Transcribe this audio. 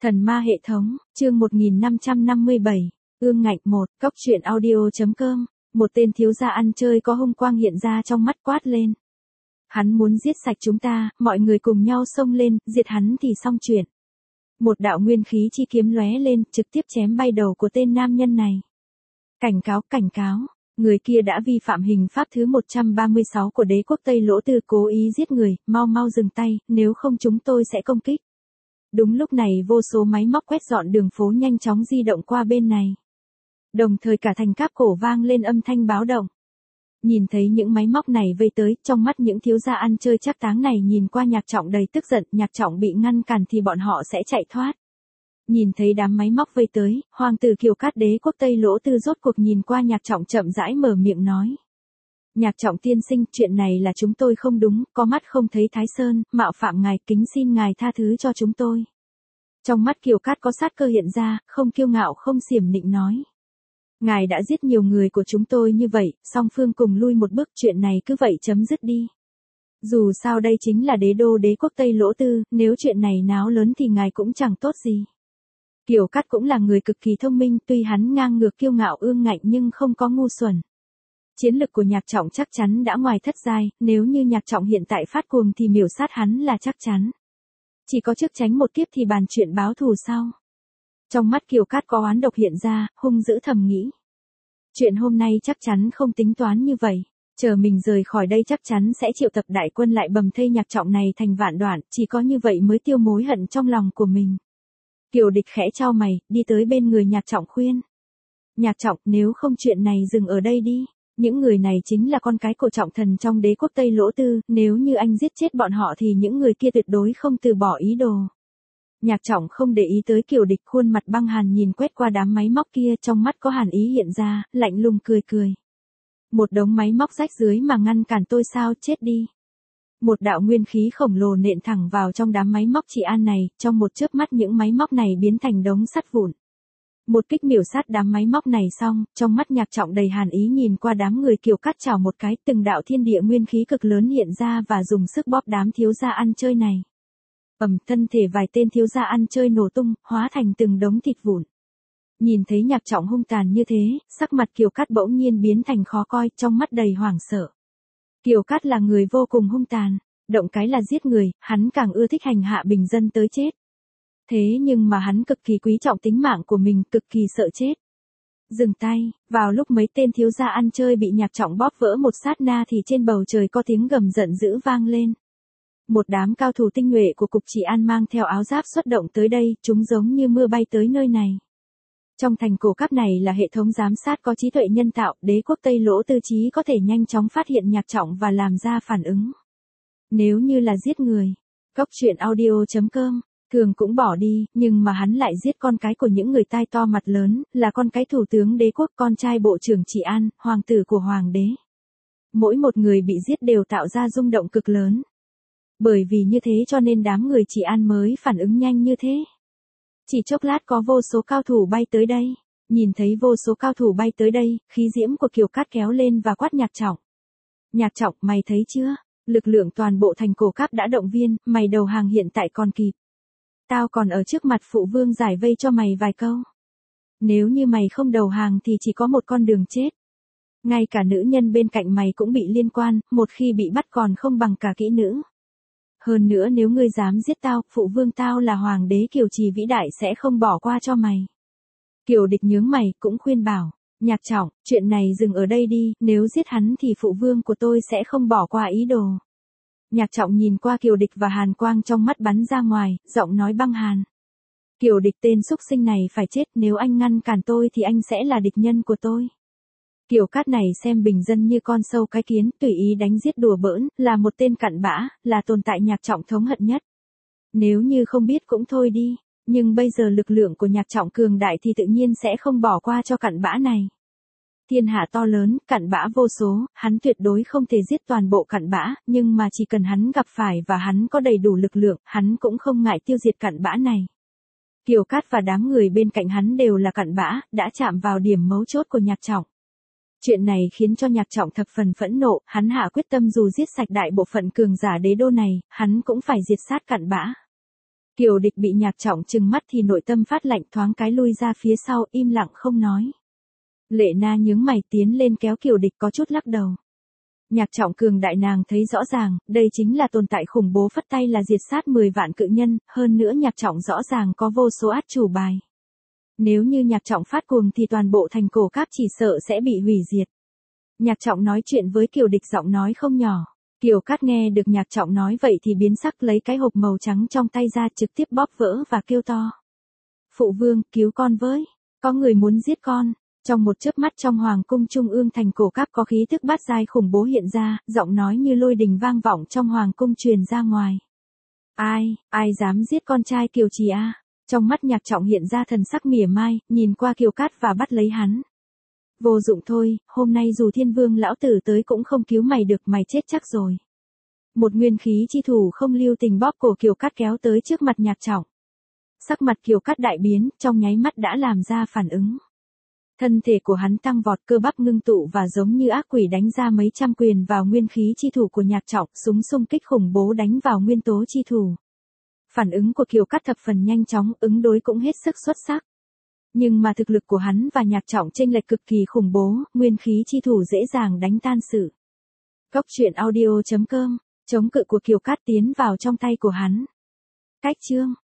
Thần ma hệ thống, chương 1557, ương ngạnh 1, cóc truyện audio.com, một tên thiếu gia ăn chơi có hung quang hiện ra trong mắt quát lên. Hắn muốn giết sạch chúng ta, mọi người cùng nhau xông lên, diệt hắn thì xong chuyện. Một đạo nguyên khí chi kiếm lóe lên, trực tiếp chém bay đầu của tên nam nhân này. Cảnh cáo, người kia đã vi phạm hình pháp thứ 136 của đế quốc Tây Lỗ Tư, cố ý giết người, mau dừng tay, nếu không chúng tôi sẽ công kích. Đúng lúc này vô số máy móc quét dọn đường phố nhanh chóng di động qua bên này. Đồng thời cả thành Cáp Cổ vang lên âm thanh báo động. Nhìn thấy những máy móc này vây tới, trong mắt những thiếu gia ăn chơi trác táng này nhìn qua Nhạc Trọng đầy tức giận, Nhạc Trọng bị ngăn cản thì bọn họ sẽ chạy thoát. Nhìn thấy đám máy móc vây tới, hoàng tử Kiều Cát đế quốc Tây Lỗ Tư rốt cuộc nhìn qua Nhạc Trọng chậm rãi mở miệng nói. Nhạc Trọng tiên sinh, chuyện này là chúng tôi không đúng, có mắt không thấy Thái Sơn, mạo phạm ngài, kính xin ngài tha thứ cho chúng tôi. Trong mắt Kiều Cát có sát cơ hiện ra, không kiêu ngạo không xiểm nịnh nói. Ngài đã giết nhiều người của chúng tôi như vậy, song phương cùng lui một bước, chuyện này cứ vậy chấm dứt đi. Dù sao đây chính là đế đô đế quốc Tây Lỗ Tư, nếu chuyện này náo lớn thì ngài cũng chẳng tốt gì. Kiều Cát cũng là người cực kỳ thông minh, tuy hắn ngang ngược kiêu ngạo ương ngạnh nhưng không có ngu xuẩn. Chiến lực của Nhạc Trọng chắc chắn đã ngoài thất giai, nếu như Nhạc Trọng hiện tại phát cuồng thì miểu sát hắn là chắc chắn. Chỉ có trước tránh một kiếp thì bàn chuyện báo thù sau. Trong mắt Kiều Cát có oán độc hiện ra, hung dữ thầm nghĩ. Chuyện hôm nay chắc chắn không tính toán như vậy. Chờ mình rời khỏi đây chắc chắn sẽ triệu tập đại quân lại bầm thây Nhạc Trọng này thành vạn đoạn, chỉ có như vậy mới tiêu mối hận trong lòng của mình. Kiều Địch khẽ chau mày, đi tới bên người Nhạc Trọng khuyên. Nhạc Trọng, nếu không chuyện này dừng ở đây đi. Những người này chính là con cái của trọng thần trong đế quốc Tây Lỗ Tư, nếu như anh giết chết bọn họ thì những người kia tuyệt đối không từ bỏ ý đồ. Nhạc Trọng không để ý tới Kiều Địch, khuôn mặt băng hàn nhìn quét qua đám máy móc kia, trong mắt có hàn ý hiện ra, lạnh lùng cười. Một đống máy móc rách dưới mà ngăn cản tôi sao, chết đi. Một đạo nguyên khí khổng lồ nện thẳng vào trong đám máy móc trị an này, trong một chớp mắt những máy móc này biến thành đống sắt vụn. Một kích miểu sát đám máy móc này xong, trong mắt Nhạc Trọng đầy hàn ý nhìn qua đám người Kiều Cát chảo một cái, từng đạo thiên địa nguyên khí cực lớn hiện ra và dùng sức bóp đám thiếu gia ăn chơi này. Thân thể vài tên thiếu gia ăn chơi nổ tung, hóa thành từng đống thịt vụn. Nhìn thấy Nhạc Trọng hung tàn như thế, sắc mặt Kiều Cát bỗng nhiên biến thành khó coi, trong mắt đầy hoảng sợ. Kiều Cát là người vô cùng hung tàn, động cái là giết người, hắn càng ưa thích hành hạ bình dân tới chết. Thế nhưng mà hắn cực kỳ quý trọng tính mạng của mình, cực kỳ sợ chết. Dừng tay, vào lúc mấy tên thiếu gia ăn chơi bị Nhạc Trọng bóp vỡ một sát na thì trên bầu trời có tiếng gầm giận dữ vang lên. Một đám cao thủ tinh nhuệ của cục trị an mang theo áo giáp xuất động tới đây, chúng giống như mưa bay tới nơi này. Trong thành cổ Cáp này là hệ thống giám sát có trí tuệ nhân tạo, đế quốc Tây Lỗ Tư trí có thể nhanh chóng phát hiện Nhạc Trọng và làm ra phản ứng. Nếu như là giết người, cóc truyện audio.com, thường cũng bỏ đi, nhưng mà hắn lại giết con cái của những người tai to mặt lớn, là con cái thủ tướng đế quốc, con trai bộ trưởng trị an, hoàng tử của hoàng đế. Mỗi một người bị giết đều tạo ra rung động cực lớn. Bởi vì như thế cho nên đám người trị an mới phản ứng nhanh như thế. Chỉ chốc lát có vô số cao thủ bay tới đây. Nhìn thấy vô số cao thủ bay tới đây, khí diễm của Kiều Cát kéo lên và quát Nhạc Trọng. Nhạc Trọng, mày thấy chưa? Lực lượng toàn bộ thành cổ Cáp đã động viên, mày đầu hàng hiện tại còn kịp. Tao còn ở trước mặt phụ vương giải vây cho mày vài câu. Nếu như mày không đầu hàng thì chỉ có một con đường chết. Ngay cả nữ nhân bên cạnh mày cũng bị liên quan, một khi bị bắt còn không bằng cả kỹ nữ. Hơn nữa nếu ngươi dám giết tao, phụ vương tao là hoàng đế Kiều Trì vĩ đại sẽ không bỏ qua cho mày. Kiều Địch nhướng mày cũng khuyên bảo, Nhạc Trọng, chuyện này dừng ở đây đi, nếu giết hắn thì phụ vương của tôi sẽ không bỏ qua ý đồ. Nhạc Trọng nhìn qua Kiều Địch và hàn quang trong mắt bắn ra ngoài, giọng nói băng hàn. Kiều Địch, tên xúc sinh này phải chết, nếu anh ngăn cản tôi thì anh sẽ là địch nhân của tôi. Kiều Cát này xem bình dân như con sâu cái kiến, tùy ý đánh giết đùa bỡn, là một tên cặn bã, là tồn tại Nhạc Trọng thống hận nhất. Nếu như không biết cũng thôi đi, nhưng bây giờ lực lượng của Nhạc Trọng cường đại thì tự nhiên sẽ không bỏ qua cho cặn bã này. Thiên hạ to lớn, cặn bã vô số, hắn tuyệt đối không thể giết toàn bộ cặn bã, nhưng mà chỉ cần hắn gặp phải và hắn có đầy đủ lực lượng, hắn cũng không ngại tiêu diệt cặn bã này. Kiều Cát và đám người bên cạnh hắn đều là cặn bã, đã chạm vào điểm mấu chốt của Nhạc Trọng. Chuyện này khiến cho Nhạc Trọng thập phần phẫn nộ, hắn hạ quyết tâm dù giết sạch đại bộ phận cường giả đế đô này, hắn cũng phải diệt sát cặn bã. Kiều Địch bị Nhạc Trọng trừng mắt thì nội tâm phát lạnh, thoáng cái lui ra phía sau, im lặng không nói. Lệ Na nhướng mày tiến lên kéo Kiều Địch, có chút lắc đầu. Nhạc Trọng cường đại nàng thấy rõ ràng, đây chính là tồn tại khủng bố, phất tay là diệt sát 10 vạn cự nhân, hơn nữa Nhạc Trọng rõ ràng có vô số át chủ bài. Nếu như Nhạc Trọng phát cuồng thì toàn bộ thành Cổ Các chỉ sợ sẽ bị hủy diệt. Nhạc Trọng nói chuyện với Kiều Địch giọng nói không nhỏ. Kiều Cát nghe được Nhạc Trọng nói vậy thì biến sắc, lấy cái hộp màu trắng trong tay ra trực tiếp bóp vỡ và kêu to. Phụ vương, cứu con với, có người muốn giết con. Trong một chớp mắt trong hoàng cung trung ương thành Cổ Các có khí tức bát giai khủng bố hiện ra, giọng nói như lôi đình vang vọng trong hoàng cung truyền ra ngoài. Ai dám giết con trai Kiều Trì a? Trong mắt Nhạc Trọng hiện ra thần sắc mỉa mai, nhìn qua Kiều Cát và bắt lấy hắn. Vô dụng thôi, hôm nay dù Thiên Vương lão tử tới cũng không cứu mày được, mày chết chắc rồi. Một nguyên khí chi thủ không lưu tình bóp cổ Kiều Cát kéo tới trước mặt Nhạc Trọng. Sắc mặt Kiều Cát đại biến, trong nháy mắt đã làm ra phản ứng. Thân thể của hắn tăng vọt, cơ bắp ngưng tụ và giống như ác quỷ đánh ra mấy trăm quyền vào nguyên khí chi thủ của Nhạc Trọng, súng xung kích khủng bố đánh vào nguyên tố chi thủ. Phản ứng của Kiều Cát thập phần nhanh chóng, ứng đối cũng hết sức xuất sắc. Nhưng mà thực lực của hắn và Nhạc Trọng chênh lệch cực kỳ khủng bố, nguyên khí chi thủ dễ dàng đánh tan sự. Cốc truyện audio.com, chống cự của Kiều Cát tiến vào trong tay của hắn. Cách chương